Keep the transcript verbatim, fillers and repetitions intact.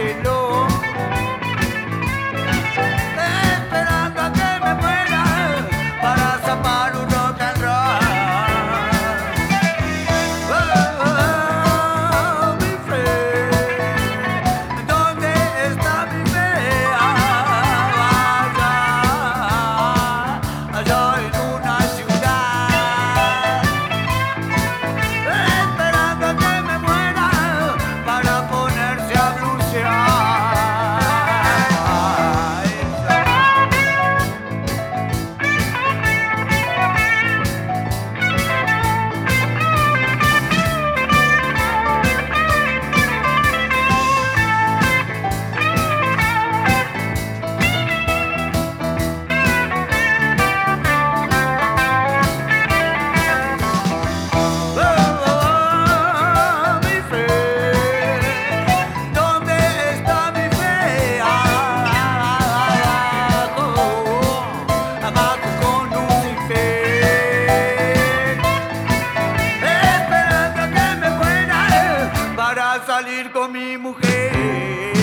reloj, esperando a que me muera para zapar un rock and roll. Oh, oh, oh, mi friend, ¿dónde está mi fe? Allá, allá en una ciudad, esperando a que me muera para ponerse a blusear. Oh, oh, oh, mi fe, ¿dónde está mi fe? Abajo, abajo con Lucifer, esperando a que me muera para salir con mi mujer.